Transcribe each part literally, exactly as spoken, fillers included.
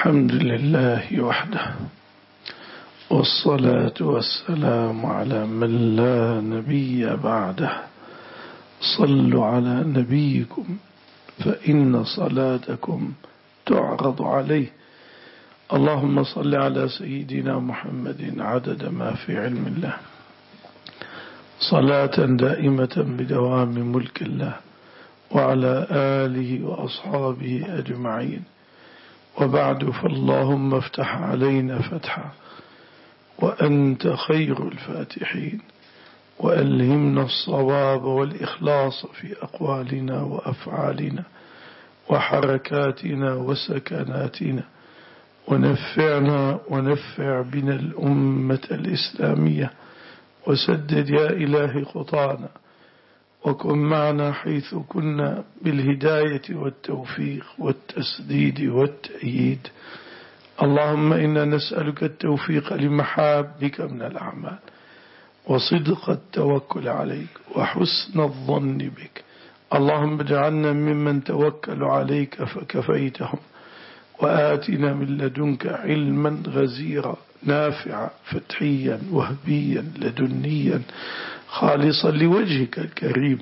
الحمد لله وحده، والصلاة والسلام على من لا نبي بعده. صلوا على نبيكم فإن صلاتكم تعرض عليه. اللهم صل على سيدنا محمد عدد ما في علم الله، صلاة دائمة بدوام ملك الله، وعلى آله وأصحابه أجمعين. وبعد، فاللهم افتح علينا فتحا وأنت خير الفاتحين، وألهمنا الصواب والإخلاص في أقوالنا وأفعالنا وحركاتنا وسكناتنا، ونفعنا ونفع بنا الأمة الإسلامية، وسدد يا إلهي خطانا، وكن معنا حيث كنا بالهداية والتوفيق والتسديد والتأييد. اللهم إنا نسألك التوفيق لمحابك من الأعمال، وصدق التوكل عليك، وحسن الظن بك. اللهم اجعلنا ممن توكل عليك فكفيتهم، وآتنا من لدنك علما غزيرا نافعا فتحيا وهبيا لدنيا خالصا لوجهك الكريم،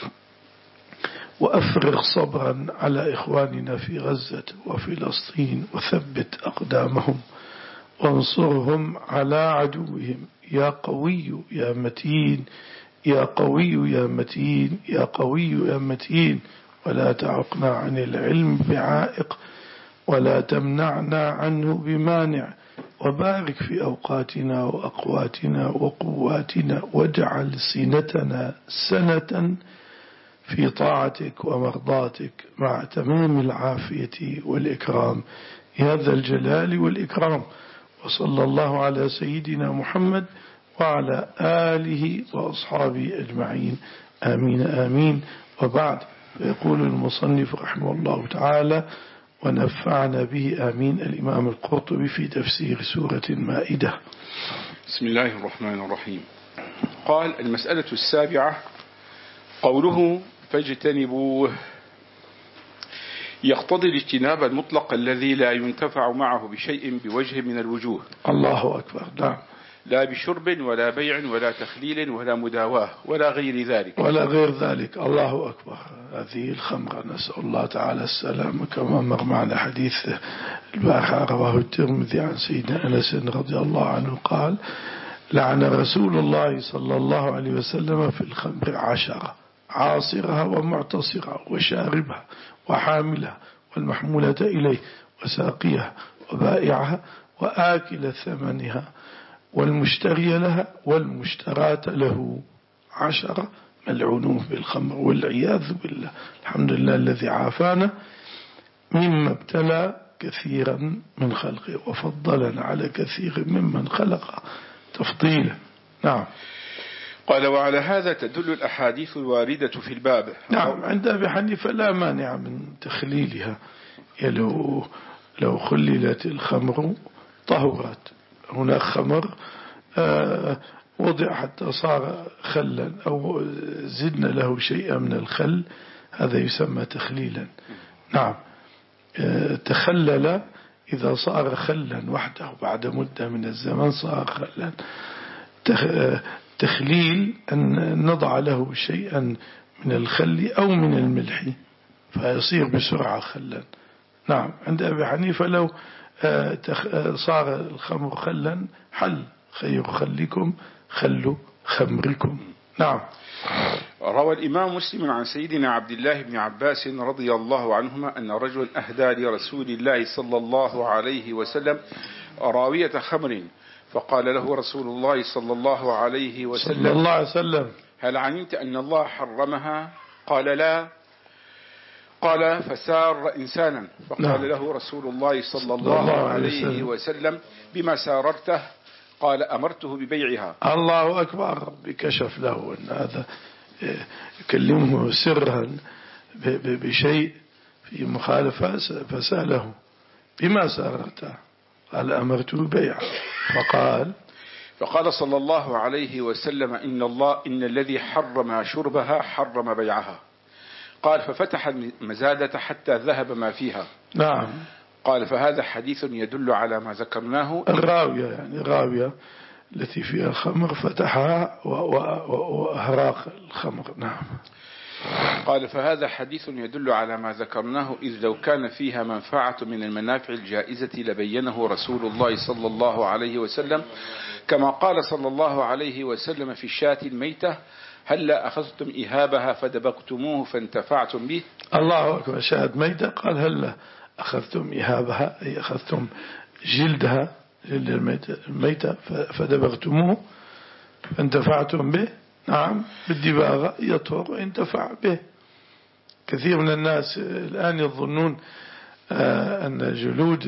وأفرغ صبرا على إخواننا في غزة وفلسطين، وثبت أقدامهم وانصرهم على عدوهم يا قوي يا متين، يا قوي يا متين، يا قوي يا متين. ولا تعقنا عن العلم بعائق، ولا تمنعنا عنه بمانع. وبارك في أوقاتنا وأقواتنا وقواتنا، واجعل سنتنا سنة في طاعتك ومرضاتك مع تمام العافية والإكرام يا ذا الجلال والإكرام. وصلى الله على سيدنا محمد وعلى آله وأصحابه أجمعين، آمين آمين. وبعد، فيقول المصنف رحمه الله تعالى: ونفعنا به آمين. الإمام القرطبي في تفسير سورة المائدة. بسم الله الرحمن الرحيم. قال: المسألة السابعة، قوله فاجتنبوه، يقتضي الاجتناب المطلق الذي لا ينتفع معه بشيء بوجه من الوجوه. الله أكبر. نعم. لا بشرب ولا بيع ولا تخليل ولا مداواة ولا غير ذلك ولا غير ذلك. الله أكبر. هذه الخمرة نسأل الله تعالى السلام، كما مر معنا حديث البارحة رواه الترمذي عن سيدنا أنس رضي الله عنه قال: لعن رسول الله صلى الله عليه وسلم في الخمر عشرة: عاصرها ومعتصرها وشاربها وحاملها والمحمولة إليه وساقيها وبائعها وآكل ثمنها والمشتري لها والمشترات له. عشرة ملعونون بالخمر والعياذ بالله. الحمد لله الذي عافانا مما ابتلى كثيرا من خلقه، وفضلنا على كثير ممن خلق تفضيلا. نعم. قال: وعلى هذا تدل الأحاديث الواردة في الباب. نعم. عند أبي حنيفة لا مانع من تخليلها، لو لو خللت الخمر طهرت. هناك خمر آه وضع حتى صار خلا، أو زدنا له شيئا من الخل، هذا يسمى تخليلا. نعم. آه تخلل إذا صار خلا وحده بعد مدة من الزمن صار خلا. تخليل أن نضع له شيئا من الخل أو من الملح فيصير بسرعة خلا. نعم. عند أبي حنيفة لو صار الخمر خلا حل: خير خلكم خل خمركم. نعم. روى الإمام مسلم عن سيدنا عبد الله بن عباس رضي الله عنهما أن رجلا أهدى لرسول الله صلى الله عليه وسلم راوية خمر، فقال له رسول الله صلى الله عليه وسلم: صلى الله عليه وسلم: هل علمت أن الله حرمها؟ قال: لا. قال: فسار إنسانا، فقال نعم. له رسول الله صلى الله, الله عليه وسلم: بما ساررته؟ قال: أمرته ببيعها. الله أكبر. ربي كشف له أن هذا يكلمه سرا بشيء في مخالفة، فسأله: بما ساررته؟ قال: أمرته ببيعها. فقال فقال صلى الله عليه وسلم: إن الله إن الذي حرم شربها حرم بيعها. قال: ففتح المزادة حتى ذهب ما فيها. نعم. قال فهذا حديث يدل على ما ذكرناه. الراوية يعني الراوية التي فيها الخمر فتحها وأهراق الخمر. نعم. قال فهذا حديث يدل على ما ذكرناه، إذ لو كان فيها منفعة من المنافع الجائزة لبينه رسول الله صلى الله عليه وسلم، كما قال صلى الله عليه وسلم في الشاة الميتة: هلا أخذتم إهابها فدبقتموه فانتفعتم به. الله أكبر. شاة ميتة قال هلا أخذتم إهابها، أي أخذتم جلدها، جلد الميتة فدبغتموه فانتفعتم به. نعم، بالدباغة يطهر وينتفع به. كثير من الناس الآن يظنون أن جلود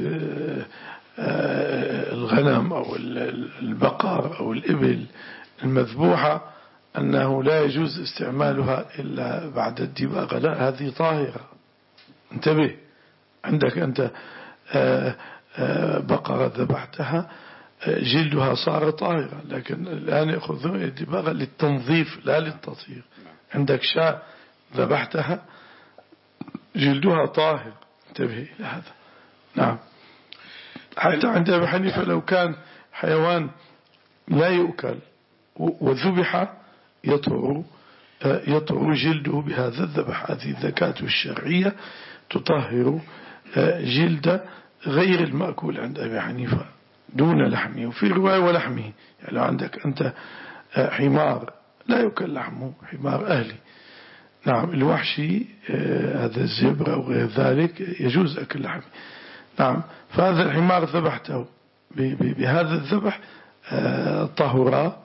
الغنم أو البقر أو الإبل المذبوحة أنه لا يجوز استعمالها إلا بعد الدباغة. لا، هذه طاهرة. انتبه، عندك أنت بقرة ذبحتها جلدها صار طاهرا، لكن الآن يأخذون الدباغة للتنظيف لا للتطهير. عندك شاة ذبحتها جلدها طاهر، انتبه إلى هذا. نعم. حتى عند أبي حنيفة لو كان حيوان لا يؤكل وذبح يطهر يطهر جلده بهذا الذبح. هذه الزكاة الشرعية تطهر جلد غير المأكول عند أبي حنيفة دون لحمه، وفي رواية ولحمه. يعني لو عندك أنت حمار لا يؤكل لحمه، حمار أهلي، نعم، الوحشي هذا الزبر أو غير ذلك يجوز أكل لحمه. نعم، فهذا الحمار ذبحته بهذا الذبح طهر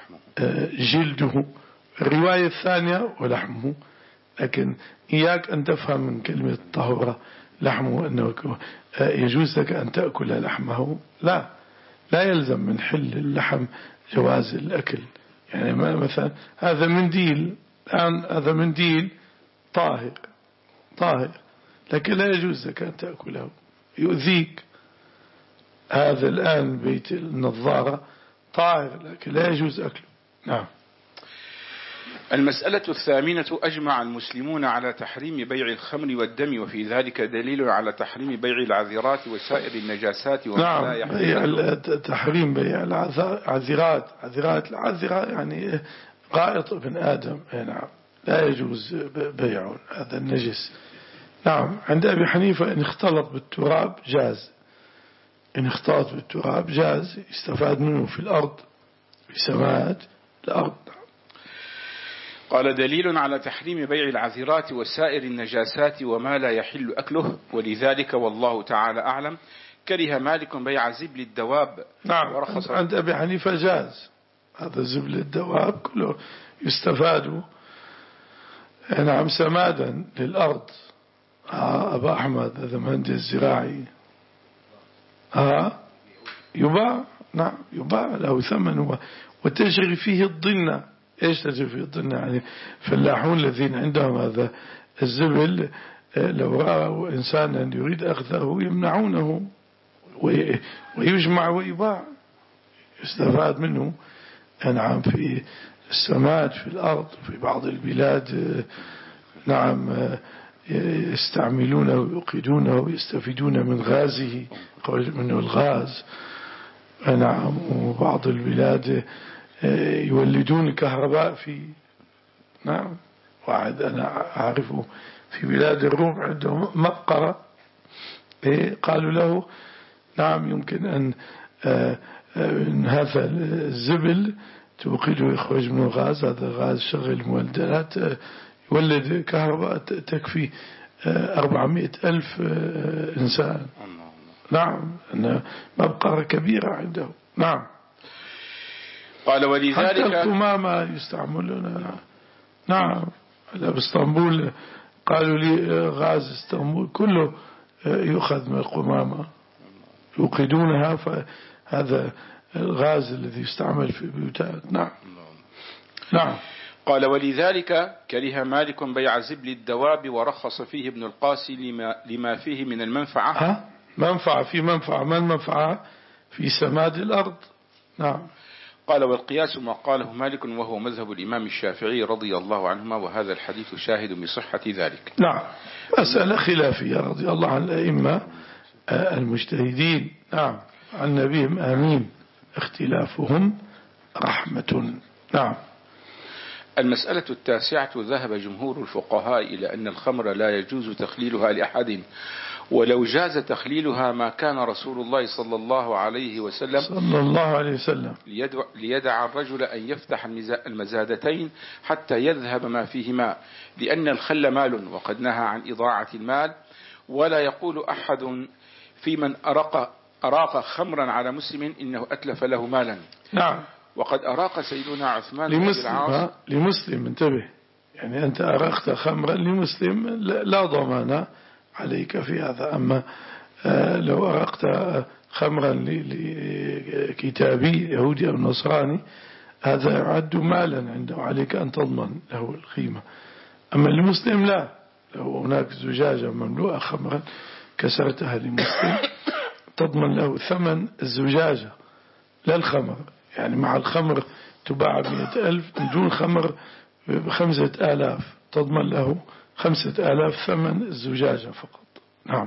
جلده. الرواية الثانية ولحمه، لكن إياك أن تفهم من كلمة طهر لحمه أنه يجوز لك أن تأكل لحمه. لا، لا يلزم من حل اللحم جواز الأكل. يعني مثلا هذا منديل الآن، هذا منديل طاهر طاهر لكن لا يجوز لك أن تأكله، يؤذيك. هذا الآن بيت النظارة طاهر لكن لا يجوز أكله. نعم. المسألة الثامنة: أجمع المسلمون على تحريم بيع الخمر والدم، وفي ذلك دليل على تحريم بيع العذرات وسائر النجاسات وما نعم، لا يحل. تحريم بيع العذرات. عذرات العذرة يعني غائط ابن آدم. نعم، لا يجوز بيع هذا النجس. نعم. عند أبي حنيفة إن اختلط بالتراب جاز، إن اختلط بالتراب جاز، يستفاد منه في الأرض، في سماد الأرض. قال: دليل على تحريم بيع العذرات وسائر النجاسات وما لا يحل أكله، ولذلك والله تعالى أعلم كره مالك بيع زبل الدواب. نعم، ورخص عند أبي حنيفة جاز. هذا زبل الدواب كله يستفاد، نعم، سمادا للأرض. آه أبا أحمد هذا مهندس زراعي، آه يباع. نعم، يباع له ثمن وتجري فيه الضنة. إيش تجري فيه الضنة؟ يعني فلاحون الذين عندهم هذا الزبل لو رأوا إنسانا يريد أخذه يمنعونه ويجمع ويباع، يستفاد منه. نعم، في السماد في الأرض في بعض البلاد، نعم، يستعملونه ويوقدونه ويستفيدون من غازه، يخرج منه الغاز. نعم، وبعض البلاد يولدون كهرباء في. نعم، واحد أنا أعرفه في بلاد الروم عندهم مبقرة، قالوا له نعم يمكن أن من هذا الزبل توقده ويخرج منه غاز، هذا غاز شغل مولدات يولد كهرباء تكفي أربعمائة ألف إنسان. نعم، أنها مبقرة كبيرة عنده. نعم. قال: ولذلك حتى القمامة يستعملون. نعم، باسطنبول قالوا لي غاز اسطنبول كله يؤخذ من القمامة، يوقدونها، فهذا الغاز الذي يستعمل في البيوتات. نعم. نعم. قال: ولذلك كره مالك بيع زبل الدواب ورخص فيه ابن القاسي لما, لما فيه من المنفعة. ها؟ منفعة في منفعة، ما المنفعة؟ في سماد الأرض. نعم. قال: والقياس ما قاله مالك وهو مذهب الإمام الشافعي رضي الله عنهما، وهذا الحديث شاهد بصحة ذلك. نعم، مسألة خلافية رضي الله عن الأئمة المجتهدين. نعم. عن نبيهم آمين. اختلافهم رحمة. نعم. المسألة التاسعة: ذهب جمهور الفقهاء إلى أن الخمر لا يجوز تخليلها لأحد، ولو جاز تخليلها ما كان رسول الله صلى الله عليه وسلم صلى الله عليه وسلم ليدع الرجل أن يفتح المزادتين حتى يذهب ما فيهما، لأن الخل مال وقد نهى عن إضاعة المال. ولا يقول أحد في من أراق, أراق خمرا على مسلم إنه أتلف له مالا. نعم. وقد أراق سيدنا عثمان لمسلم, لمسلم انتبه، يعني أنت أراقت خمرا لمسلم لا ضمان عليك في هذا. أما لو أراقت خمرا لكتابي يهودي أو نصراني هذا يعد مالا عنده، عليك أن تضمن له القيمة. أما المسلم لا، لو هناك زجاجة مملوءة خمرا كسرتها لمسلم تضمن له ثمن الزجاجة لا الخمر، يعني مع الخمر تباع بمئة ألف، دون خمر بخمسة آلاف تضمن له خمسة آلاف ثمن الزجاجة فقط. نعم.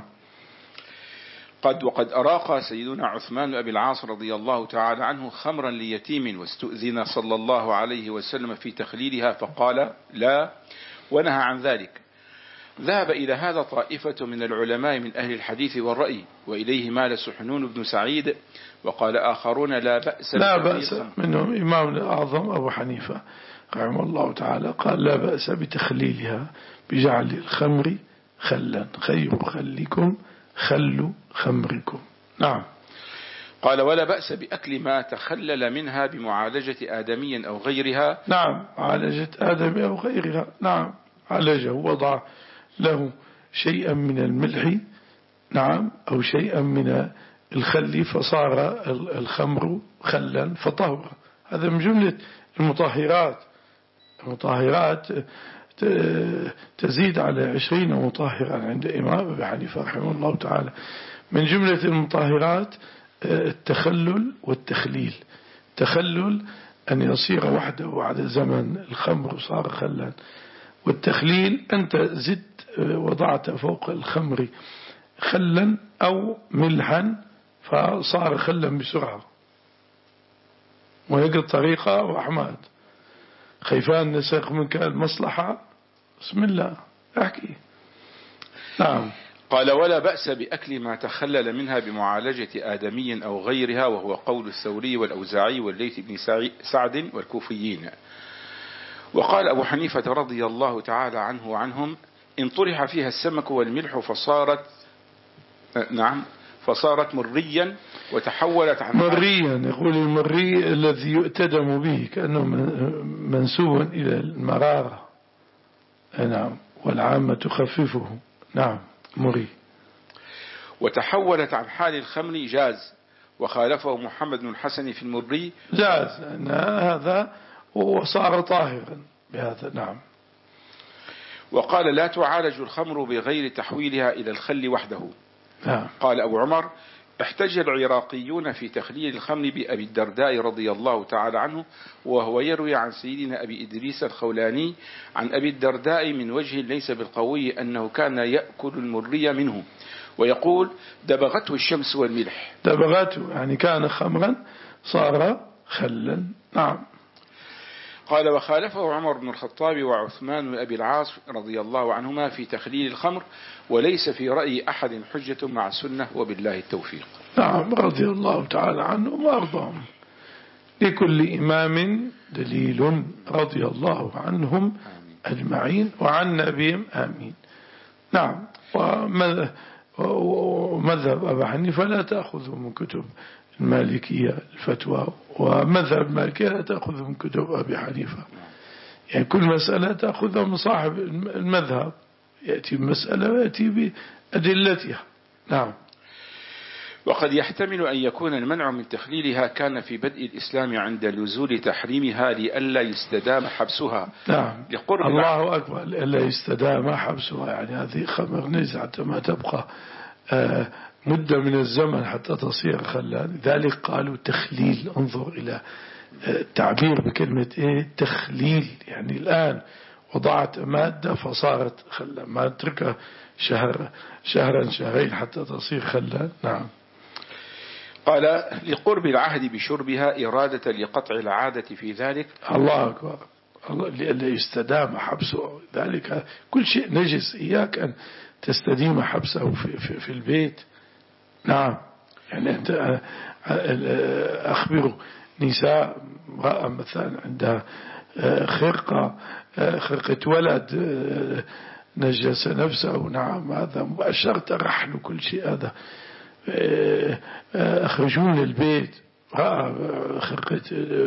قد وقد أراق سيدنا عثمان أبي العاص رضي الله تعالى عنه خمرا ليتيم، واستؤذن صلى الله عليه وسلم في تخليلها فقال لا، ونهى عن ذلك. ذهب إلى هذا طائفة من العلماء من أهل الحديث والرأي، وإليه مال سحنون بن سعيد، وقال آخرون لا بأس لا بأس منهم إمام الأعظم أبو حنيفة رحمه الله تعالى قال لا بأس بتخليلها بجعل الخمر خلا، خير خلكم خل خمركم. نعم. قال ولا بأس بأكل ما تخلل منها بمعالجة آدمي أو غيرها. نعم. معالجة آدمي أو غيرها. نعم. عالجه وضع له شيئا من الملح نعم أو شيئا من الخل فصار الخمر خلا فطهر. هذا من جملة المطهرات. المطهرات تزيد على عشرين مطهرا عند إمام أبي حنيفة رحمه الله تعالى. من جملة المطهرات التخلل والتخليل. تخلل أن يصير وحده بعد زمن الخمر صار خلا، والتخليل أنت زدت وضعت فوق الخمر خلا أو ملحا فصار خلا بسرعة. وهيك الطريقة وأحمد خيفان نسخ منك المصلحة. بسم الله احكي. نعم. قال ولا بأس بأكل ما تخلل منها بمعالجة آدمي أو غيرها، وهو قول الثوري والأوزاعي والليث بن سعد والكوفيين. وقال أبو حنيفة رضي الله تعالى عنه وعنهم إن طرح فيها السمك والملح فصارت نعم فصارت مريا وتحولت عن مريا. يقول المري الذي يؤتدم به كأنه منسوب إلى المرارة. نعم. والعامة تخففه. نعم. مري. وتحولت عن حال الخمر جاز، وخالفه محمد بن الحسن في المري جاز أن هذا وصار طاهرا بهذا. نعم. وقال لا تعالج الخمر بغير تحويلها إلى الخل وحده. نعم. قال أبو عمر احتج العراقيون في تخليل الخمر بأبي الدرداء رضي الله تعالى عنه، وهو يروي عن سيدنا أبي إدريس الخولاني عن أبي الدرداء من وجه ليس بالقوي أنه كان يأكل المري منه، ويقول دبغته الشمس والملح. دبغته يعني كان خمرا صار خلا. نعم. قال وخالفه عمر بن الخطاب وعثمان وأبي العاص رضي الله عنهما في تخليل الخمر، وليس في رأي أحد حجة مع السنة، وبالله التوفيق. نعم. رضي الله تعالى عنهم وأرضاهم. لكل إمام دليل رضي الله عنهم أجمعين وعن نبيهم آمين. نعم. ومذهب أبا حنيفة لا تأخذ من كتب المالكية الفتوى، ومذهب المالكية لا تأخذ من كتب أبي حنيفة. يعني كل مسألة تأخذها من صاحب المذهب، يأتي بمسألة ويأتي بأدلتها. نعم. وقد يحتمل أن يكون المنع من تخليلها كان في بدء الإسلام عند نزول تحريمها لئلا يستدام حبسها. نعم. الله أكبر. لئلا يستدام حبسها، يعني هذه خمر نزع حتى ما تبقى آه مدة من الزمن حتى تصير خلا. لذلك قالوا تخليل. انظر إلى التعبير بكلمة إيه تخليل، يعني الآن وضعت مادة فصارت خلا، ما تركها شهر شهرا شهرين حتى تصير خلا. نعم. قال لقرب العهد بشربها إرادة لقطع العادة في ذلك. الله أكبر. الله اللي يستدام حبسه ذلك كل شيء نجس، إياك أن تستديم حبسه في, في, في البيت. نعم. يعني أنت أخبروا نساء امرأة مثلا عندها خرقة خرقة ولد نجس نفسه، نعم هذا مباشرة رحل كل شيء. هذا أخرجون للبيت رأى خرقة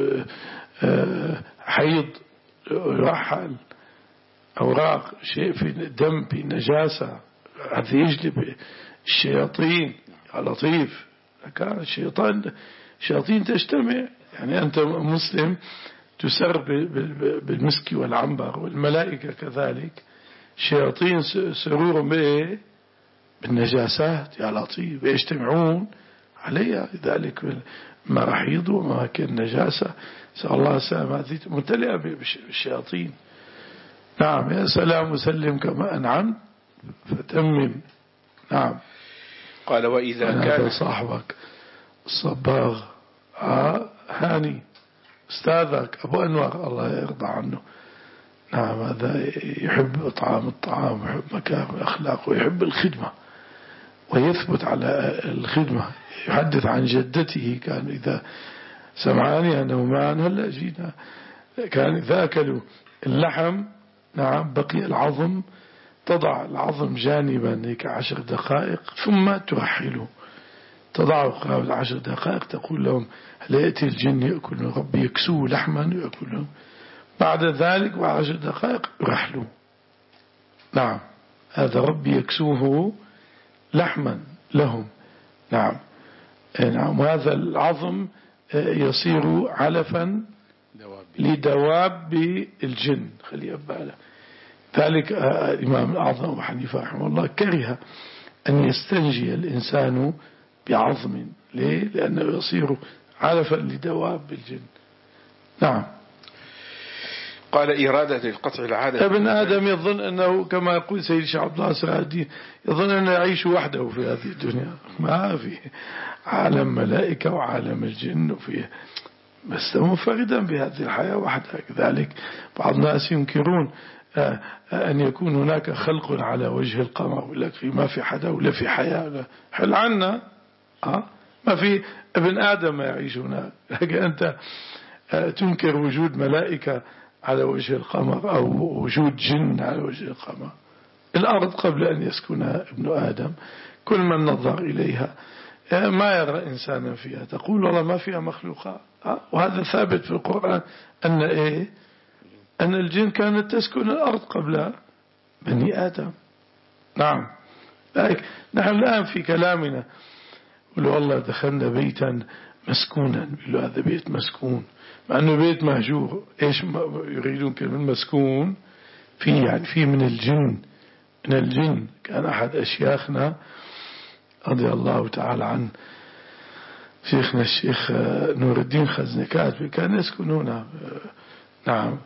حيض رحل أوراق شيء في دم في نجاسة، هذا يجلب الشياطين. يا لطيف، كان الشيطان شياطين تجتمع. يعني أنت مسلم تسر بالمسك والعنبر، والملائكة كذلك شياطين سرورهم بإيه؟ بالنجاسات. يا لطيف، يجتمعون عليها، لذلك مراحيض ومواكن نجاسة، سأل الله السلام، هذه ممتلئة بالشياطين. نعم. يا سلام وسلم كما أنعم فتمم. نعم. قال وإذا كان صاحبك الصباغ آه هاني أستاذك أبو أنور الله يرضى عنه، نعم هذا يحب طعام الطعام ويحب مكارم الأخلاق ويحب الخدمة ويثبت على الخدمة. يحدث عن جدته كان إذا سمعاني أنه معنا هلا جينا، كان إذا أكلوا اللحم نعم بقي العظم تضع العظم جانبا هيك عشر دقائق ثم ترحله، تضعه قبل عشر دقائق تقول لهم هل يأتي الجن يأكلون، ربي يكسوه لحما ويأكلون، بعد ذلك بعد عشر دقائق رحلوا. نعم هذا ربي يكسوه لحما لهم. نعم. نعم. وهذا العظم يصير علفا لدواب الجن. خلي أباله ذلك. الإمام الأعظم أبو حنيفة رحمه الله كره أن يستنجي الإنسان بعظم. ليه؟ لأنه يصير علفا لدواب الجن. نعم. قال إرادة القطع العادة. ابن آدم يظن أنه كما يقول سيد الشيخ عبد الله السعدي يظن أنه يعيش وحده في هذه الدنيا، ما في عالم ملائكة وعالم الجن وفيه، بس منفردا بهذه الحياة وحده. كذلك بعض الناس ينكرون أن يكون هناك خلق على وجه القمر، يقول لك ما في حدا ولا في حياة. حل عنا أه؟ ما في ابن آدم ما يعيش هناك، لكن أنت تنكر وجود ملائكة على وجه القمر أو وجود جن على وجه القمر. الأرض قبل أن يسكنها ابن آدم كل من نظر إليها ما يرى إنسانا فيها، تقول والله ما فيها مخلوقات. وهذا ثابت في القرآن أن إيه أن الجن كانت تسكن الأرض قبل بني آدم. نعم. لذلك نحن الآن في كلامنا ولو والله دخلنا بيتا مسكونا، يقولوا هذا بيت مسكون، مع أنه بيت مهجور. إيش يريدون كلمة مسكون؟ فيه يعني فيه من الجن، من الجن. كان أحد أشياخنا رضي الله تعالى عنه شيخنا الشيخ نور الدين خزنكات كان يسكن هنا. نعم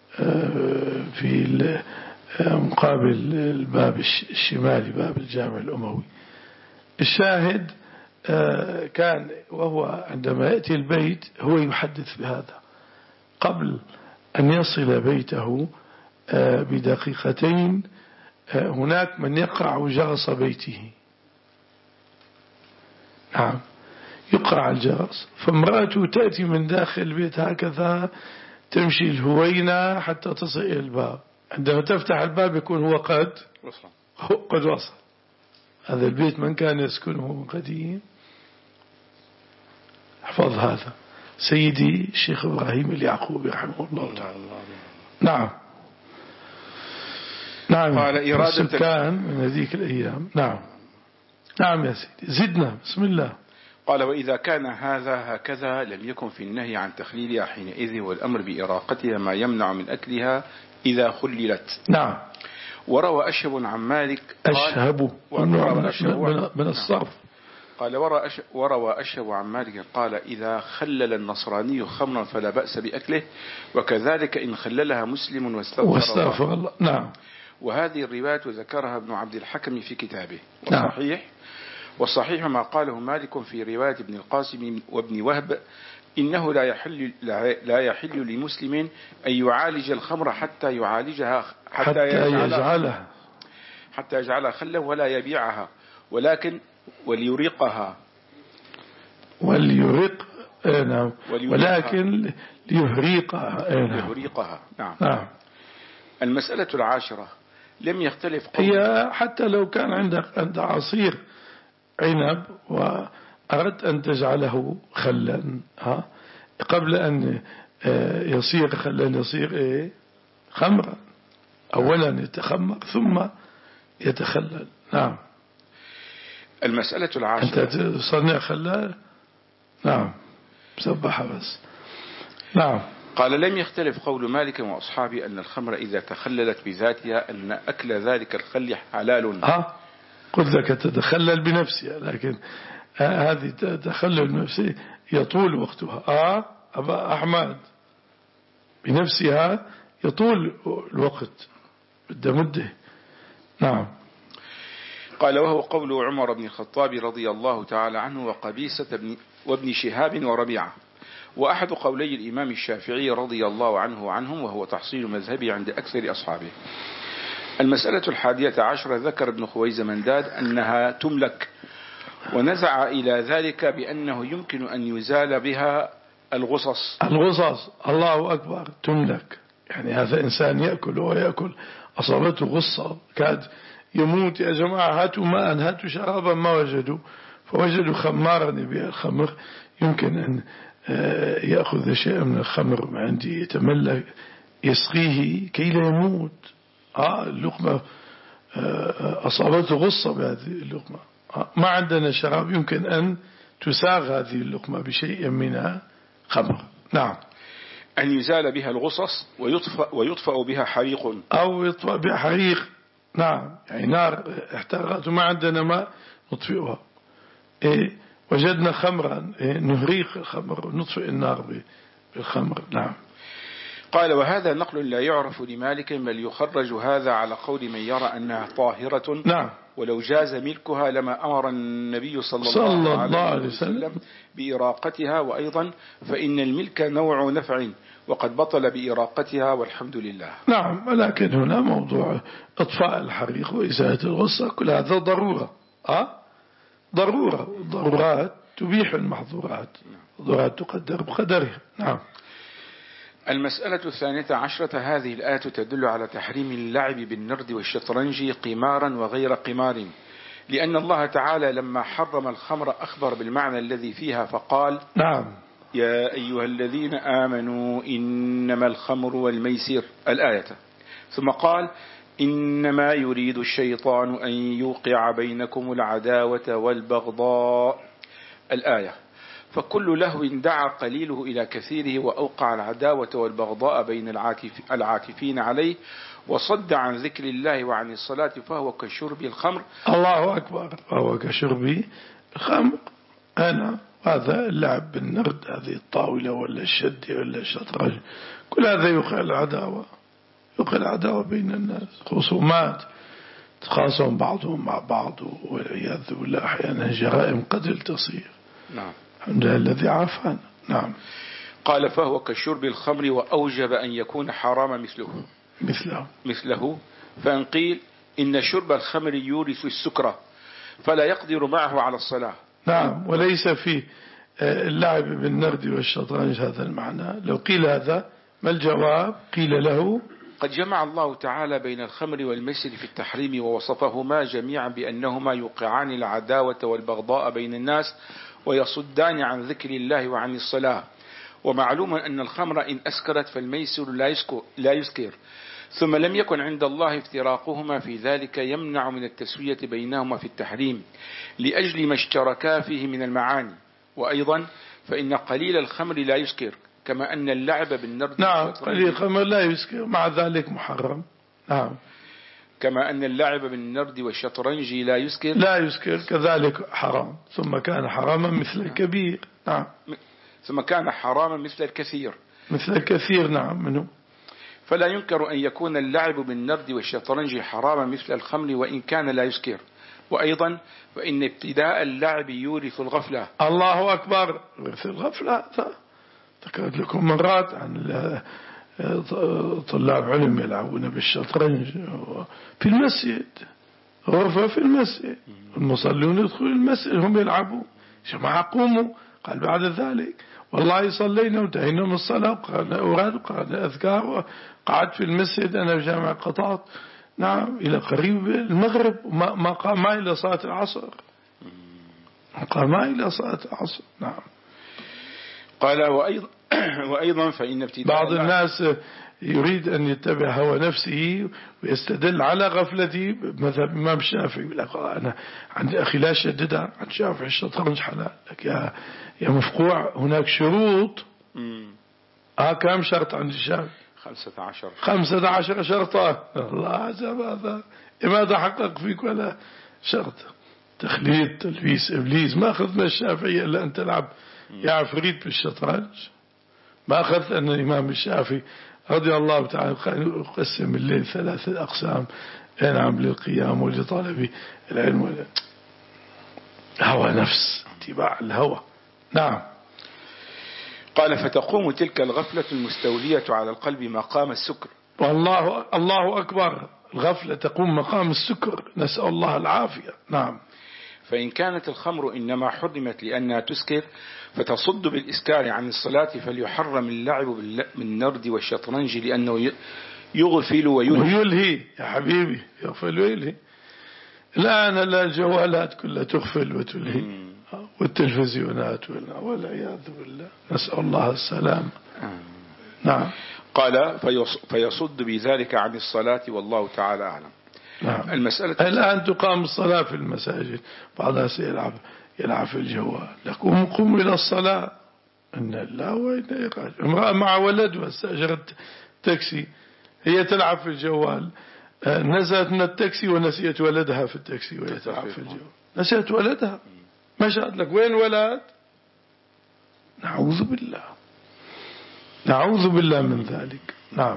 في مقابل الباب الشمالي باب الجامع الأموي. الشاهد كان وهو عندما يأتي البيت هو يحدث بهذا قبل أن يصل بيته بدقيقتين هناك من يقرع جرس بيته. نعم يقرع الجرس، فامرأته تأتي من داخل البيت هكذا تمشي الهوينة حتى تصل إلى الباب، عندما تفتح الباب يكون هو قد وصل. هو قد وصل. هذا البيت من كان يسكنه من قديم؟ احفظ هذا سيدي الشيخ إبراهيم اليعقوبي رحمه الله تعالى. نعم. نعم. قال إرادة السكان من هذيك الأيام. نعم. نعم يا سيدي زدنا. بسم الله. قال وإذا كان هذا هكذا لم يكن في النهي عن تخليلها حينئذ والأمر بإراقتها ما يمنع من أكلها إذا خللت. نعم. وروى أشهب عن مالك أشهب من, من الصرف. قال وروى أش... وروى أشهب عن مالك قال إذا خلل النصراني خمرا فلا بأس بأكله، وكذلك إن خللها مسلم واستغفر الله. الله. نعم. وهذه الرواية ذكرها ابن عبد الحكم في كتابه. نعم. وصحيح والصحيح ما قاله مالك في رواية ابن القاسم وابن وهب إنه لا يحل لا يحل لمسلم أن يعالج الخمر حتى يعالجها حتى, حتى يجعلها يجعلها حتى يجعلها خلا ولا يبيعها، ولكن وليريقها وليريق نعم ولكن ليهريقها ليهريقها. نعم. نعم. المسألة العاشرة لم يختلف قول هي حتى لو كان عندك عند عصير عنب وأردت أن تجعله خلا ها قبل أن يصير خلا يصير إيه خمرا، أولا يتخمر ثم يتخلل. نعم. المسألة العاشرة أنت تصنع خلال. نعم. سبح بس. نعم. قال لم يختلف قول مالك وأصحابه أن الخمر إذا تخللت بذاتها أن أكل ذلك الخل حلال. ها قلت لك تتخلل بنفسها، لكن آه هذه تخلل بنفسها يطول وقتها. آه أبا أحمد بنفسها يطول الوقت بدأ مده. نعم. قال وهو قول عمر بن الخطاب رضي الله تعالى عنه وقبيسة بن وابن شهاب وربيعة، وأحد قولي الإمام الشافعي رضي الله عنه وعنهم، وهو تحصيل مذهبي عند أكثر أصحابه. المسألة الحادية عشرة ذكر ابن خويزمنداد أنها تملك، ونزع إلى ذلك بأنه يمكن أن يزال بها الغصص. الغصص الله أكبر تملك، يعني هذا إنسان يأكل ويأكل أصابته غصة كاد يموت، يا جماعة هاتوا ماء هاتوا شرابا، ما وجدوا فوجدوا خمارا يبيع الخمر، يمكن أن يأخذ شيء من الخمر عندي يتملك يسقيه كي لا يموت. آه اللقمة أصابته غصة بهذه اللقمة، آه ما عندنا شراب يمكن أن تساغ هذه اللقمة بشيء منها خمر. نعم. أن يزال بها الغصص ويطفأ, ويطفأ بها حريق أو يطفأ بها حريق. نعم. يعني نار احترقت وما عندنا ماء نطفئها. إيه وجدنا خمرا إيه نهريق الخمر ونطفئ النار بالخمر. نعم. قال وهذا نقل لا يعرف لمالك، بل يخرج هذا على قول من يرى أنها طاهرة. نعم. ولو جاز ملكها لما أمر النبي صلى, صلى الله, الله عليه وسلم بإراقتها. وأيضا فإن الملك نوع نفع وقد بطل بإراقتها والحمد لله. نعم. ولكن هنا موضوع إطفاء الحريق وإزالة الغصة كل هذا ضرورة. أه؟ ضرورة. ضرورات تبيح المحظورات، ضرورات تقدر بقدرها. نعم. المسألة الثانية عشرة هذه الآية تدل على تحريم اللعب بالنرد والشطرنج قمارا وغير قمار، لأن الله تعالى لما حرم الخمر أخبر بالمعنى الذي فيها فقال نعم يا أيها الذين آمنوا إنما الخمر والميسر الآية، ثم قال إنما يريد الشيطان أن يوقع بينكم العداوة والبغضاء الآية. فكل لهو دعا قليله إلى كثيره وأوقع العداوة والبغضاء بين العاكفين عليه وصد عن ذكر الله وعن الصلاة فهو كشرب الخمر. الله أكبر. فهو كشرب الخمر. أنا هذا اللعب بالنرد، هذه الطاولة ولا الشد ولا الشطرنج، كل هذا يوقع العداوة، يوقع العداوة بين الناس، خصومات تخاصم بعضهم مع بعض، والعياذ بالله أحيانا جرائم قتل تصير. نعم. الحمد لله الذي عافانا. نعم. قال فهو كشرب الخمر وأوجب أن يكون حرام مثله مثله مثله فإن قيل إن شرب الخمر يورث السكرة فلا يقدر معه على الصلاة. نعم. وليس في اللعب بالنرد والشطرنج هذا المعنى. لو قيل هذا ما الجواب؟ قيل له قد جمع الله تعالى بين الخمر والميسر في التحريم ووصفهما جميعا بأنهما يوقعان العداوة والبغضاء بين الناس ويصدان عن ذكر الله وعن الصلاة. ومعلوم أن الخمر إن أسكرت فالميسر لا يسكر، ثم لم يكن عند الله افتراقهما في ذلك يمنع من التسوية بينهما في التحريم لأجل ما اشتركا فيه من المعاني. وأيضا فإن قليل الخمر لا يسكر كما أن اللعب بالنرد. نعم. قليل الخمر لا يسكر مع ذلك محرم. نعم. كما أن اللعب بالنرد والشطرنج لا يسكر لا يسكر كذلك حرام، ثم كان حراما مثل الكبير. نعم. ثم كان حراما مثل الكثير مثل الكثير. نعم منه. فلا ينكر أن يكون اللعب بالنرد والشطرنج حراما مثل الخمر وإن كان لا يسكر. وأيضا فإن ابتداء اللعب يورث الغفلة. الله أكبر. يورث الغفلة. ذكرت لكم مرات عن طلاب علم يلعبون بالشطرنج في المسجد، غرفة في المسجد، المصلون يدخلون المسجد هم يلعبون. جماعة قوموا، قال بعد ذلك والله صلينا وانتهينا من الصلاة وقرأنا أوراد وقرأنا أذكار وقعدت في المسجد أنا بجامع قطاط نعم إلى قريب المغرب وما ما قام معي إلى صلاة العصر، قام معي إلى صلاة العصر. نعم. قال وأيضا, وأيضا فإن ابتداء بعض الناس يريد أن يتبع هوى نفسه ويستدل على غفلته بمذهب الإمام الشافعي، يقول لك أنا عندي أخي لا شددها عن شافعي الشطرنج حلال. لك يا يا مفقوع هناك شروط. ها كم شرط عند الشافعي؟ خمسة عشر خمسة عشر شرطا. الله عجب هذا ماذا حقق فيك ولا شرط. تخليد تلبيس إبليس. ما أخذ من الشافعي إلا أن تلعب يا عفريت بالشطرنج. ما أخذت أن الإمام الشافعي رضي الله تعالى يقسم الليل ثلاثة أقسام ينعم للقيام ولطلب العلم ولا هوى نفس اتباع الهوى. نعم. قال فتقوم تلك الغفلة المستولية على القلب مقام السكر. والله الله أكبر. الغفلة تقوم مقام السكر، نسأل الله العافية. نعم. فإن كانت الخمر إنما حرمت لأنها تسكر فتصد بالإسكار عن الصلاة فليحرم اللعب بالنرد والشطرنج لأنه يغفل ويلهي. ويلهي يا حبيبي، يغفل ويلهي. الآن الجوالات كلها تغفل وتلهي والتلفزيونات والعياذ بالله، نسأل الله السلام. نعم. قال فيصد بذلك عن الصلاة والله تعالى أعلم. نعم. المسألة الآن تقام الصلاة في المساجد، بعض الناس يلعب يلعب في الجوال. لكم قوموا إلى الصلاة. إن الله وإنا إليه راجعون. امرأة مع ولدها استأجرت تاكسي، هي تلعب في الجوال، نزلت من التاكسي ونسيت ولدها في التاكسي وهي تلعب في الجوال. نسيت ولدها. مشهد لك وين ولد؟ نعوذ بالله نعوذ بالله من ذلك. نعم.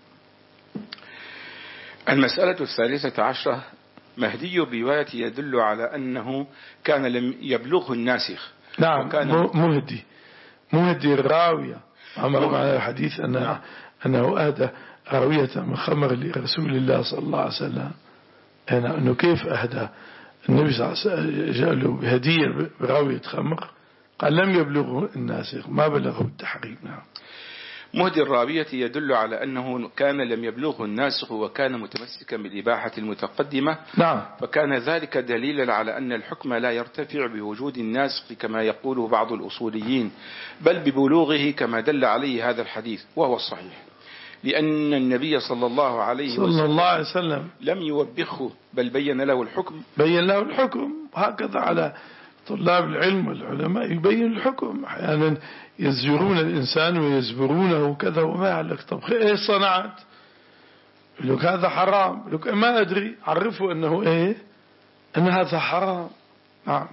المسألة الثالثة عشرة مهدي الرواية يدل على أنه كان لم يبلغه الناسخ. نعم. مهدي مهدي الراوية أمر معنا الحديث أنه, أنه أهدى راوية من خمر لرسول الله صلى الله عليه وسلم. أنه كيف أهدى النبي صلى الله عليه وسلم جاء له بهدية براوية خمر، قال لم يبلغه الناسخ، ما بلغه التحريم. نعم. مهدي الراوية يدل على أنه كان لم يبلغه الناسخ وكان متمسكا بالإباحة المتقدمة. نعم. فكان ذلك دليلا على أن الحكم لا يرتفع بوجود الناسخ كما يقوله بعض الأصوليين، بل ببلوغه كما دل عليه هذا الحديث، وهو الصحيح، لأن النبي صلى الله عليه وسلم, صلى الله عليه وسلم لم يوبخه بل بين له الحكم. بين له الحكم. هكذا على طلاب العلم والعلماء يبين الحكم. أحيانا يزجرون الإنسان ويزبرونه كذا وما يعلق. طب إيه صنعت؟ لك هذا حرام. لك ما أدري. عرفوا أنه إيه أن هذا حرام. نعم.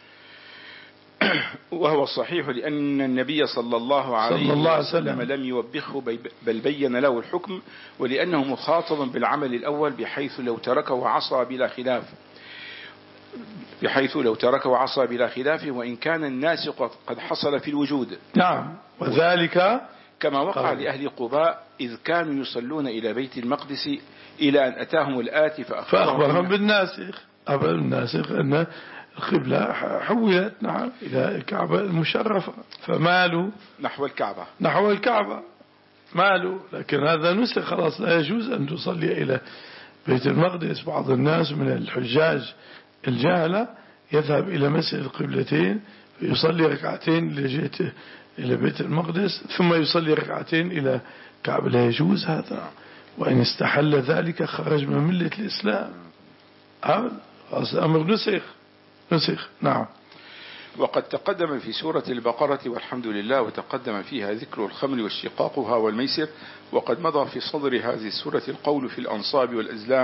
وهو الصحيح لأن النبي صلى الله عليه وسلم لم يوبخه بل بين له الحكم، ولأنه مخاطب بالعمل الأول بحيث لو تركه عصى بلا خلاف بحيث لو تركه عصى بلا خلاف وإن كان الناس قد حصل في الوجود. نعم. وذلك كما وقع لأهل قباء إذ كانوا يصلون إلى بيت المقدس إلى أن أتاهم الآتي فأخبرهم بالناسخ. أبا الناسخ أن القبلة حولت نعم إلى الكعبة المشرفة فمالوا نحو الكعبة نحو الكعبة مالوا. لكن هذا نسخ خلاص، لا يجوز أن تصلي إلى بيت المقدس. بعض الناس من الحجاج الجهلة يذهب إلى مسجد القبلتين يصلي ركعتين لجهة إلى بيت المقدس ثم يصلي ركعتين إلى كعبة. لا يجوز هذا، وإن استحل ذلك خرج من ملة الإسلام. هذا أمر نسخ نسخ. نعم. وقد تقدم في سورة البقرة والحمد لله وتقدم فيها ذكر الخمر واشتقاقها والميسر، وقد مضى في صدر هذه السورة القول في الأنصاب والأزلام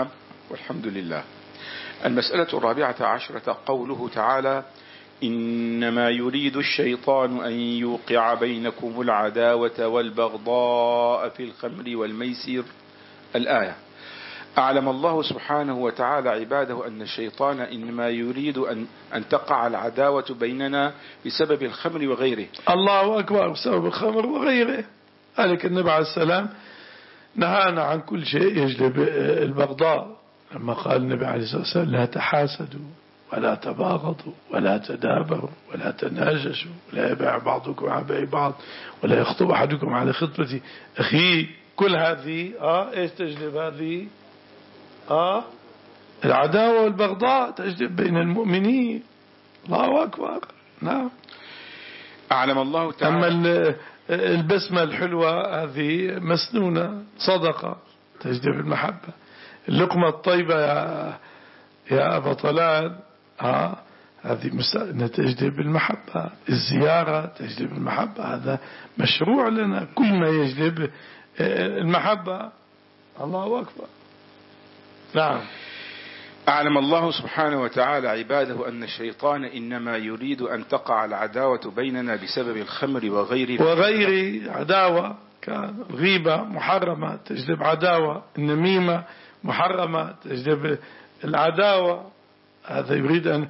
والحمد لله. المسألة الرابعة عشرة قوله تعالى: إنما يريد الشيطان أن يوقع بينكم العداوة والبغضاء في الخمر والميسر. الآية. أعلم الله سبحانه وتعالى عباده أن الشيطان إنما يريد أن, أن تقع العداوة بيننا بسبب الخمر وغيره. الله أكبر، بسبب الخمر وغيره. ذلك النبي عليه السلام نهانا عن كل شيء يجلب البغضاء، لما قال النبي عليه الصلاة والسلام: لا تحاسدوا ولا تباغضوا ولا تدابروا ولا تناجشوا ولا يبيع بعضكم على بيع بعض ولا يخطب أحدكم على خطبة أخيه. كل هذه آه إيش تجلب؟ هذه آه العداوة والبغضاء تجلب بين المؤمنين. الله أكبر. نعم. أعلم الله تعالى. أما البسمة الحلوة هذه مسنونة، صدقة، تجلب المحبة. اللقمة الطيبة يا يا أبا طلال آه هذه تجلب المحبة. الزيارة تجلب المحبة، هذا مشروع لنا، كل ما يجلب المحبة. الله أكبر. نعم. أعلم الله سبحانه وتعالى عباده أن الشيطان إنما يريد أن تقع العداوة بيننا بسبب الخمر وغيره. وغير عداوة، كان غيبة محرمة تجلب عداوة، النميمة محرمة تجلب العداوة. هذا يريد أن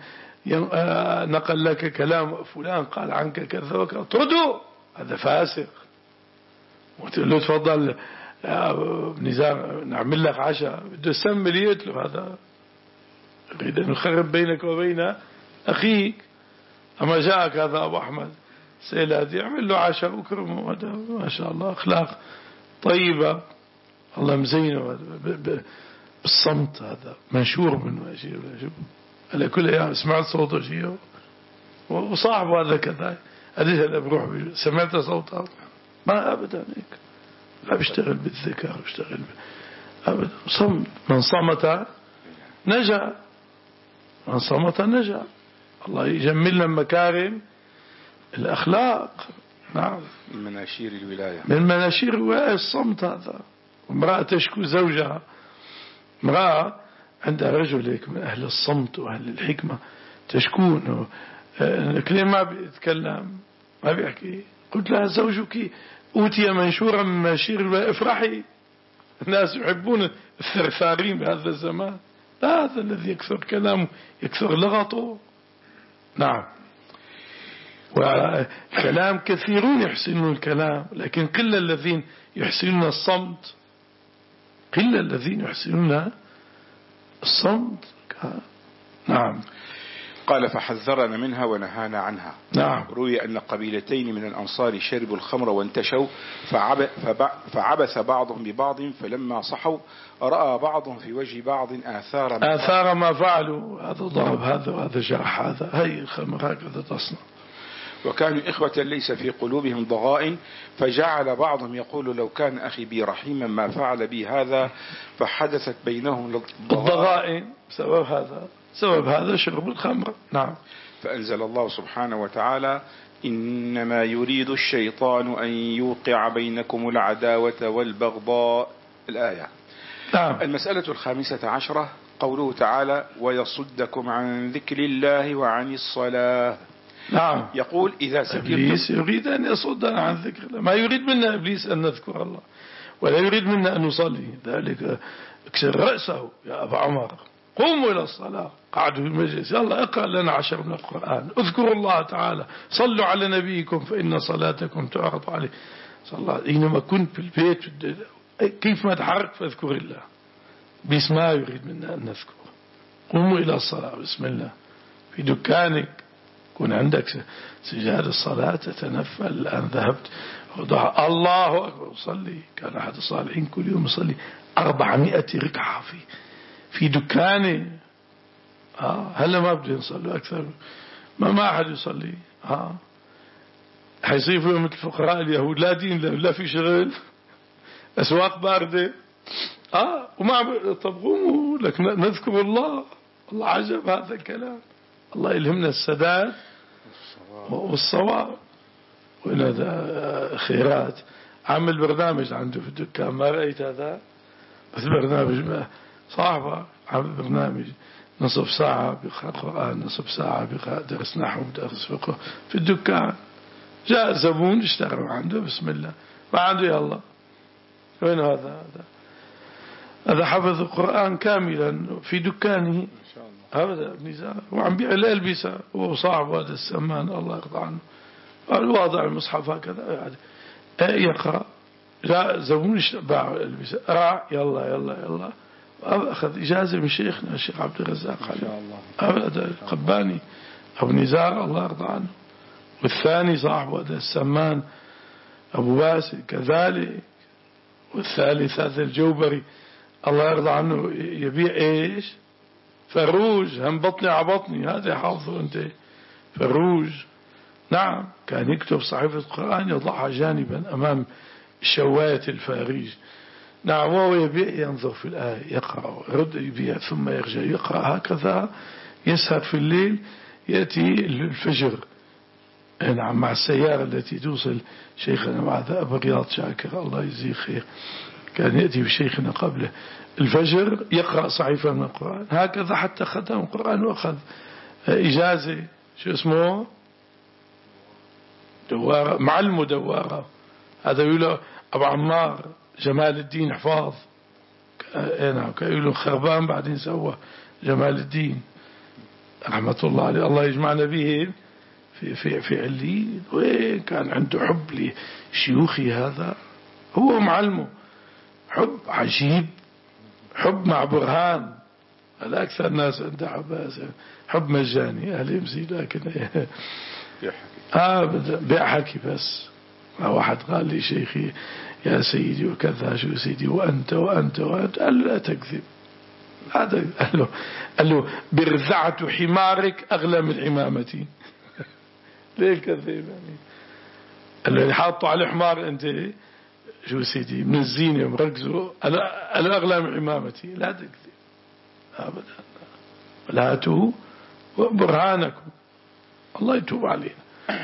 نقل لك كلام فلان قال عنك كذا وكذا، اطرده، هذا فاسق. وتقول له تفضل يا ابن نزار نعمل لك عشاء، بده يسمي ليت له، هذا يريد أن يخرب بينك وبين أخيك. أما جاءك هذا أبو أحمد سيلادي يعمل له عشاء وكرمه، هذا ما شاء الله أخلاق طيبة، الله مزينه بالصمت، هذا منشور منه شيء. على كل أيام سمعت صوته شيء وصاحبه هذا كذا، أديش أنا بروح سمعت صوته ما أبدا هيك، لا بيشتغل بالذكر، بيشتغل أبدا صمت. من صمت نجا، من صمت نجا. الله يجملنا مكارم الأخلاق. نعم. من مناشير الولاية، من مناشير الولاية الصمت هذا. امرأة تشكو زوجها، امرأة عندها رجل هيك من أهل الصمت وأهل الحكمة تشكون كلمة ما بيتكلم ما بيحكي، قلت لها: زوجك أوتي منشورا من مناشير الولاية، افرحي. الناس يحبون الثرثارين بهذا الزمان، لا هذا الذي يكثر كلامه يكثر لغطه. نعم. وكلام كثيرون يحسنون الكلام، لكن قل الذين يحسنون الصمت، قل الذين يحسنون الصمت. نعم. قال: فحذرنا منها ونهانا عنها. نعم. روي أن قبيلتين من الأنصار شربوا الخمر وانتشوا، فعب فعبث بعضهم ببعض، فلما صحوا رأى بعضهم في وجه بعض آثار ما, آثار ما فعلوا، هذا ضرب هذا وهذا جرح هذا، هي الخمر هكذا تصنع. وكانوا إخوة ليس في قلوبهم ضغائن، فجعل بعضهم يقول: لو كان أخي بي رحيما ما فعل بي هذا، فحدثت بينهم الضغائن بسبب هذا، سبب هذا شرب الخمر. نعم. فأنزل الله سبحانه وتعالى: إنما يريد الشيطان أن يوقع بينكم العداوة والبغضاء. الآية. نعم. المسألة الخامسة عشرة قوله تعالى: ويصدكم عن ذكر الله وعن الصلاة. نعم. يقول: إذا سكرتم. إبليس يريد أن يصدنا عن ذكر الله، ما يريد منا إبليس أن نذكر الله، ولا يريد منا أن نصلي. ذلك اكسر رأسه يا أبا عمر، قوموا إلى الصلاة، قعدوا في المجلس، يلا اقرأ لنا عشر من القرآن، اذكروا الله تعالى، صلوا على نبيكم فإن صلاتكم تعرض عليه. صلى إنما كنت في البيت كيف ما تحرك فاذكر الله. بس ما يريد منا أن نذكر. قوموا إلى الصلاة، بسم الله. في دكانك كون عندك سجاد الصلاة تتنفل. الآن ذهبت وضع الله أكبر صلي. كان أحد الصالحين كل يوم يصلي أربعمائة ركعة في في دكانه. آه هلا ما بدي نصلي أكثر، ما ما أحد يصلي. آه حيصيفوا مثل فقراء اليهود، لا دين لا في شغل، أسواق باردة. آه وما طب قوموا لك نذكر الله. الله عجب هذا الكلام. الله يلهمنا السداد والصواب. وإلى هذا خيرات عمل برنامج عنده في الدكان، ما رأيت هذا؟ بس برنامج ما صاحبه عمل برنامج نصف ساعة بقراءة قرآن، نصف ساعة بقراءة درس نحو، درس فقه في الدكان. جاء زبون اشتغل عنده بسم الله، ما عنده يلا وين هذا هذا هذا حفظ القرآن كاملا في دكانه هذا ابن زار، وعم بيع الألبسة وصاحب هذا السمان الله يرضى عنه، الواضع المصحف هكذا يقرأ. جاء زبون باع الألبسة، راح يلا يلا يلا، أخذ إجازة من شيخنا الشيخ عبد الرزاق هذا القباني أبو نزار الله يرضى عنه، والثاني صاحب هذا السمان أبو باسل كذلك، والثالث هذا الجوبري الله يرضى عنه يبيع إيش فروج، هم بطني على بطني، هذا حافظه أنت فروج. نعم كان يكتب صحيفة القرآن يضعها جانبا أمام شواية الفاريج. نعم وهو يبيع ينظر في الآية يقرأ يرد يبيع ثم يرجع يقرأ هكذا، يسهر في الليل يأتي الفجر. نعم مع السيارة التي توصل شيخنا مع أبو رياض شاكر الله يجزيه خير، كان يأتي بشيخنا قبله الفجر يقرأ صحيفة من القرآن هكذا حتى ختم القرآن وأخذ إجازة. شو اسمه دوارة، معلمه دوارة، هذا يقول أبو عمار جمال الدين حفاظ، نعم كان له خربان بعدين سوى جمال الدين رحمة الله عليه، الله يجمعنا به في في في عليين. وين كان عنده حب لشيوخي، هذا هو معلمه حب عجيب، حب مع برهان. هذا أكثر الناس عنده حب حب مجاني أهل يمسي، لكن آه بيحكي بس. واحد قال لي شيخي يا سيدي وكذا، شو سيدي وأنت وأنت وأنت، قال له لا تكذب. هذا قال له قال له برذعة حمارك أغلى من عمامتي. ليه كذب يعني؟ قال له حاطه على حمار أنت شو سيدي من الزينة ومركزه، أنا أغلى من عمامتي. لا تكذب أبدا، لا تو برهانكم الله يتوب علينا.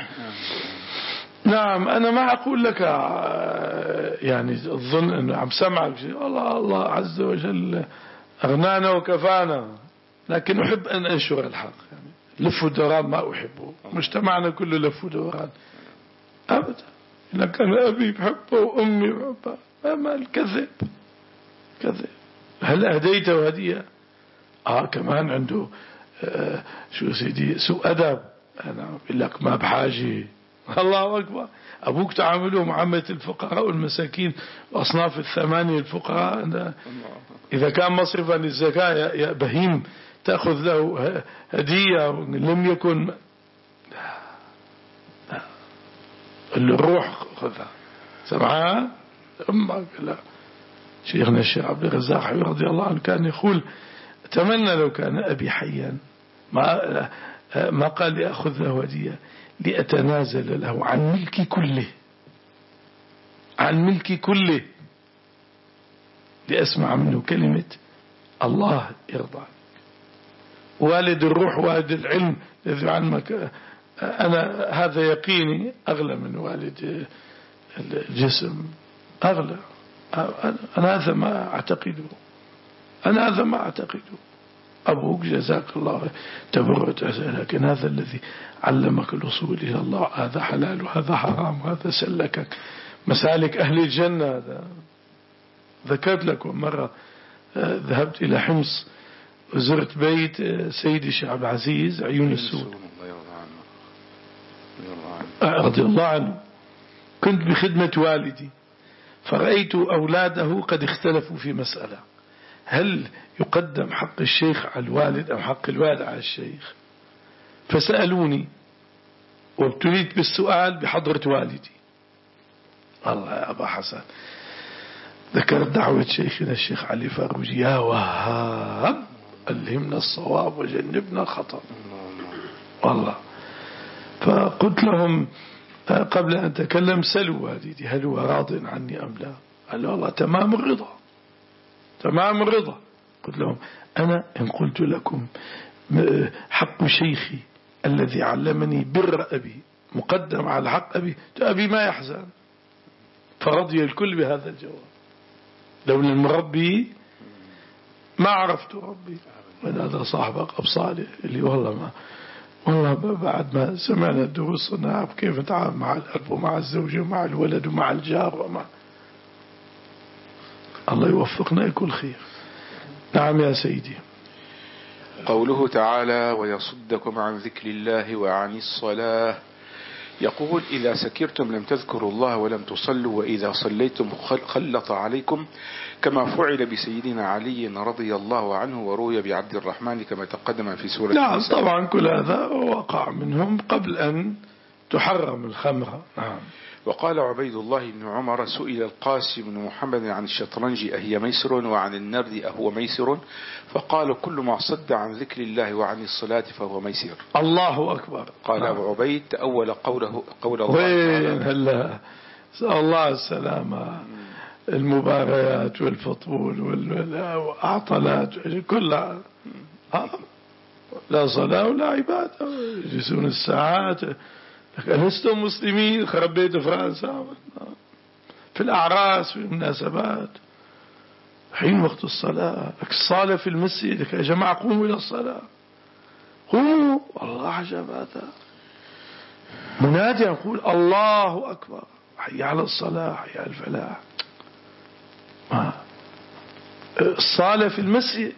نعم أنا ما أقول لك يعني الظن أنه عم سمعك شيء، الله الله عز وجل أغنانا وكفانا، لكن أحب أن أنشر الحق. يعني لف ودوران ما أحبه، مجتمعنا كله لف ودوران أبدا. لك أنا أبي بحبه وأمي بحبها، ما الكذب كذب. هل أهديته هدية؟ آه كمان عنده آه شو سيدي سوء أدب، أنا أقول لك ما بحاجة. الله أكبر، أبوك تعامله معاملة الفقراء والمساكين وأصناف الثمانية الفقراء، إذا كان مصرفا للزكاة يا بهيم تأخذ له هدية لم يكن الروح خذها سمعها أمك. لا شيخنا الشيخ عبد الرزاق رضي الله عنه كان يقول أتمنى لو كان أبي حيا ما ما قال لي أخذ له هدية، لأتنازل له عن ملكي كله، عن ملكي كله، لأسمع منه كلمة الله يرضى عنك. والد الروح والد العلم الذي عنك أنا هذا يقيني أغلى من والد الجسم، أغلى. أنا هذا ما أعتقده، أنا هذا ما أعتقده. أبوك جزاك الله تبرت، لكن هذا الذي علمك الوصول إلى الله، هذا حلال وهذا حرام، هذا سلكك مسالك أهل الجنة. هذا ذكرت لكم مرة ذهبت إلى حمص وزرت بيت سيدي الشيخ عبد العزيز عيون السود رضي الله عنه، كنت بخدمة والدي فرأيت أولاده قد اختلفوا في مسألة، هل يقدم حق الشيخ على الوالد أو حق الوالد على الشيخ؟ فسألوني وابتليت بالسؤال بحضرة والدي. الله يا أبا حسن، ذكرت دعوة شيخنا الشيخ علي فاروجي يا وهاب ألهمنا الصواب وجنبنا الخطأ. والله فقلت لهم قبل أن أتكلم سلوا والدي هل هو راض عني أم لا؟ قال والله تمام الرضا تمام الرضا. قلت لهم أنا إن قلت لكم حق شيخي الذي علمني بر أبي مقدم على حق أبي، أبي ما يحزن. فرضي الكل بهذا الجواب. لولا المربي ما عرفت ربي. من هذا صاحبك أبو صالح اللي والله ما والله بعد ما سمعنا الدروس نعرف كيف نتعامل مع الأب ومع الزوجة ومع الولد ومع الجار ومع الله يوفقنا لكل خير. نعم يا سيدي. قوله تعالى ويصدكم عن ذكر الله وعن الصلاة، يقول إذا سكرتم لم تذكروا الله ولم تصلوا، وإذا صليتم خلط عليكم، كما فعل بسيدنا علي رضي الله عنه، وروي بعبد الرحمن كما تقدم في سورة نعم النساء. طبعا كل هذا وقع منهم قبل أن تحرم الخمر. نعم. وقال عبيد الله بن عمر سئل القاسم بن محمد عن الشطرنج أهي ميسر وعن النرد أهو ميسر، فقال كل ما صد عن ذكر الله وعن الصلاة فهو ميسر. الله أكبر. قال نعم. أبو عبيد تأول قوله قول الله وين هلا سأل الله السلامة. المباريات والفطول والأعطالات كلها لا صلاة ولا عبادة، يجلسون الساعات. لستم مسلمين خرب بيت فرنسا في الأعراس في المناسبات حين وقت الصلاة. الصلاة في المسجد يا جماعة قوموا إلى الصلاة قوموا. والله عجب هذا منادي يقول الله أكبر حي على الصلاة حي على الفلاح. ما الصلاة في المسجد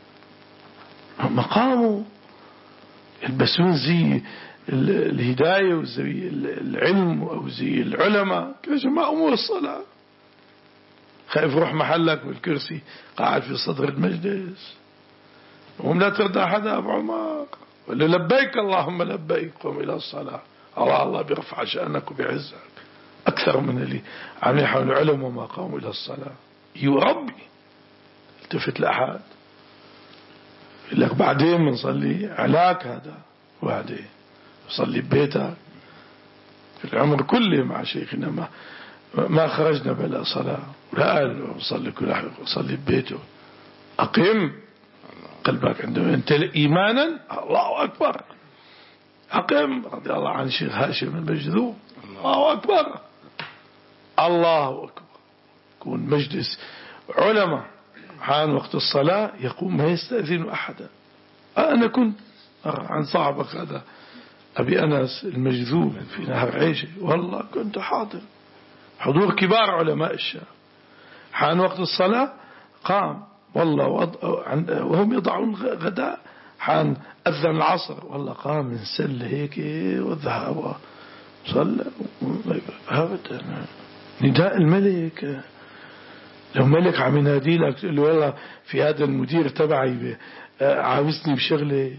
مقامه يلبسون زي الهداية وزي العلم أو زي العلماء. يا جماعة أمور الصلاة. خايف روح محلك بالكرسي قاعد في صدر المجلس وهم لا ترضى أحد أبو عمر ولا لبيك اللهم لبيك قم إلى الصلاة. الله الله بيرفع شأنك وبيعزك أكثر من اللي عم يحاول العلم وما قاموا إلى الصلاة. يربي التفت لأحد يقول لك بعدين بنصلي علاك هذا وبعدين صلي ببيتك. في العمر كله مع شيخنا ما ما خرجنا بلا صلاة ولا قال صلي كل أحد صلي ببيته. أقيم قلبك عندما أنت إيمانا الله أكبر. أقيم رضي الله عن الشيخ هاشم المجذوب الله أكبر الله أكبر. يكون مجلس علماء حان وقت الصلاة يقوم ما يستأذن أحدا. أنا كنت عن صاحبك هذا أبي أنس المجذوب في نهر عيشي والله كنت حاضر حضور كبار علماء الشام. حان وقت الصلاة قام والله وهم يضعون غداء. حان أذن العصر والله قام من سل هيك وذهب صلى أبدا. نداء الملك لو ملك عم ينادي لك تقول له والله في هذا المدير تبعي عاوزني بشغله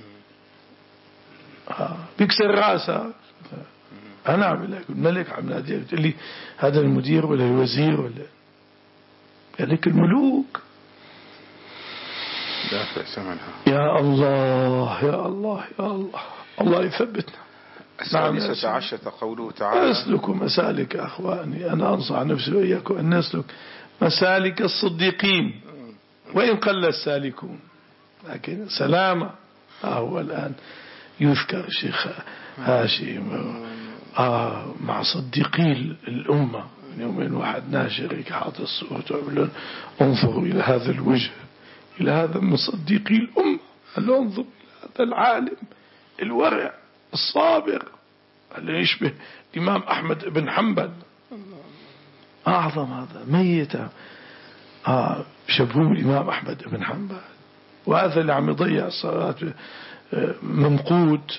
بيكسر راسه. أنا أعمل لك الملك عم ينادي تقول لي هذا المدير ولا الوزير ولا لك الملوك. يا الله يا الله يا الله الله يثبتنا. السادسة عشرة قوله تعالى أسلك مسالك أخواني. أنا أنصح نفسي وإياكم أن نسلك مسالك الصديقين وإن قل السالكون، لكن سلامة. هو الآن يذكر الشيخ هاشم آه مع صديقي الأمة من يومين واحد ناشر حاط الصوت ويقول انظروا إلى هذا الوجه إلى هذا من صديقي الأمة. قال انظر إلى هذا العالم الورع الصابر اللي يشبه الإمام أحمد بن حنبل أعظم هذا ميتا آه شبهوه الإمام أحمد بن حنبل. وهذا اللي عم يضيع الصلاة ممقود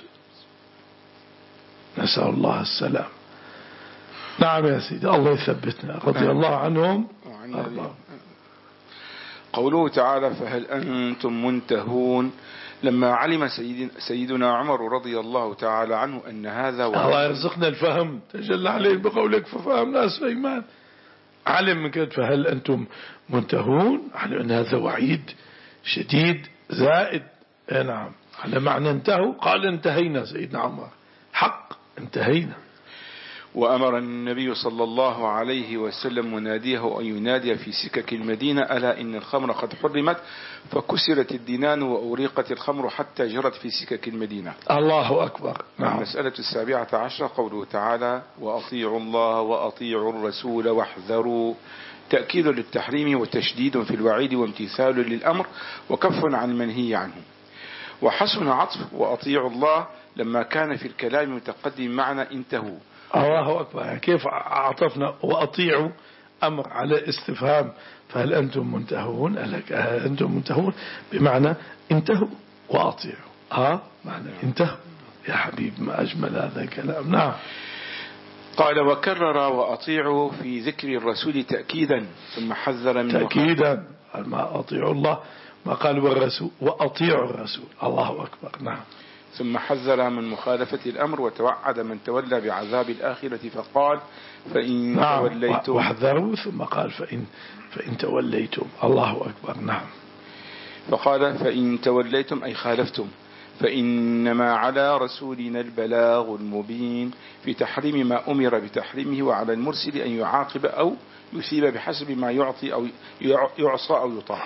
نسأل الله السلام. نعم يا سيدي الله يثبتنا رضي الله عنهم. الله. قوله تعالى فهل أنتم منتهون. لما علم سيد سيدنا عمر رضي الله تعالى عنه أن هذا الله يرزقنا الفهم تجلى عليه بقولك ففهمنا سليمان. علم من كده فهل أنتم منتهون علم أن هذا وعيد شديد زائد. نعم على معنى انتهوا قال انتهينا سيدنا عمر حق انتهينا. وأمر النبي صلى الله عليه وسلم مناديه أن ينادي في سكك المدينة: ألا إن الخمر قد حرمت، فكسرت الدنان وأوريقت الخمر حتى جرت في سكك المدينة. الله أكبر. نعم. المسألة السابعة عشرة قوله تعالى: وأطيعوا الله وأطيعوا الرسول واحذروا، تأكيد للتحريم وتشديد في الوعيد وامتثال للأمر وكف عن المنهي عنه. وحسن عطف وأطيعوا الله لما كان في الكلام متقدم معنى انتهوا. الله أكبر. كيف عطفنا وأطيعوا أمر على استفهام، فهل أنتم منتهون؟ هل أنتم منتهون بمعنى انتهوا وأطيعوا. ها معنى انتهوا. يا حبيب ما أجمل هذا الكلام. نعم. قال: وكرر وأطيعوا في ذكر الرسول تأكيدا، ثم حذر من تأكيدا. ما أطيعوا الله، ما قال والرسول، وأطيعوا الرسول. الله أكبر. نعم. ثم حذر من مخالفة الأمر وتوعد من تولى بعذاب الآخرة، فقال: فإن نعم. توليتم. واحذروا، ثم قال: فإن, فإن توليتم. الله أكبر. نعم. فقال: فإن توليتم أي خالفتم، فإنما على رسولنا البلاغ المبين، في تحريم ما أمر بتحريمه، وعلى المرسل أن يعاقب أو يثيب بحسب ما يعطي أو يعصى أو يطاع.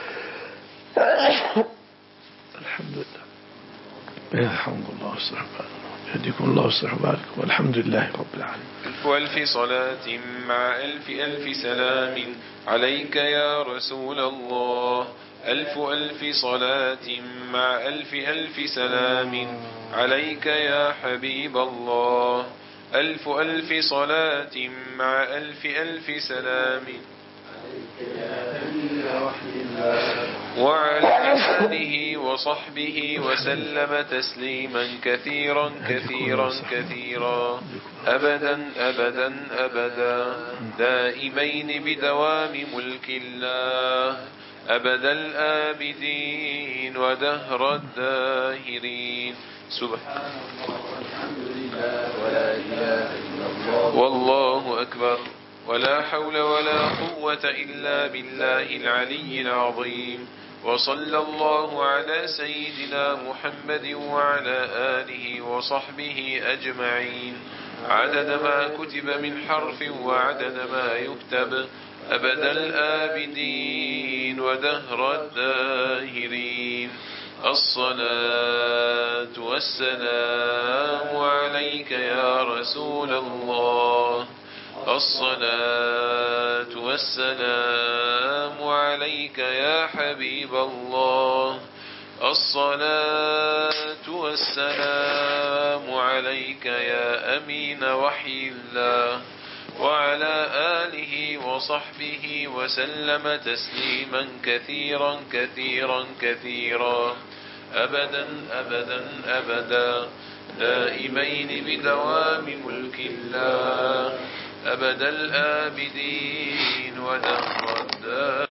الحمد لله. الحمد لله والصحبة يهديكم الله والصحبة والحمد لله رب العالمين. ألف ألف صلاة مع ألف ألف سلام عليك يا رسول الله. ألف ألف صلاة مع ألف ألف سلام عليك يا حبيب الله. ألف ألف صلاة مع ألف ألف سلام وعلى آله وصحبه وسلم تسليما كثيرا كثيرا كثيرا أبدا أبدا أبدا دائمين بدوام ملك الله أبد الآبدين ودهر الداهرين. سبحان الله والحمد لله ولا إله إلا الله والله أكبر ولا حول ولا قوة إلا بالله العلي العظيم. وصلى الله على سيدنا محمد وعلى آله وصحبه أجمعين عدد ما كتب من حرف وعدد ما يكتب أبد الآبدين ودهر الداهرين. الصلاة والسلام عليك يا رسول الله. الصلاة والسلام عليك يا حبيب الله. الصلاة والسلام عليك يا أمين وحي الله وعلى آله وصحبه وسلم تسليما كثيرا كثيرا كثيرا أبدا أبدا أبدا دائمين بدوام ملك الله أبد الآبدين ودهر الدار.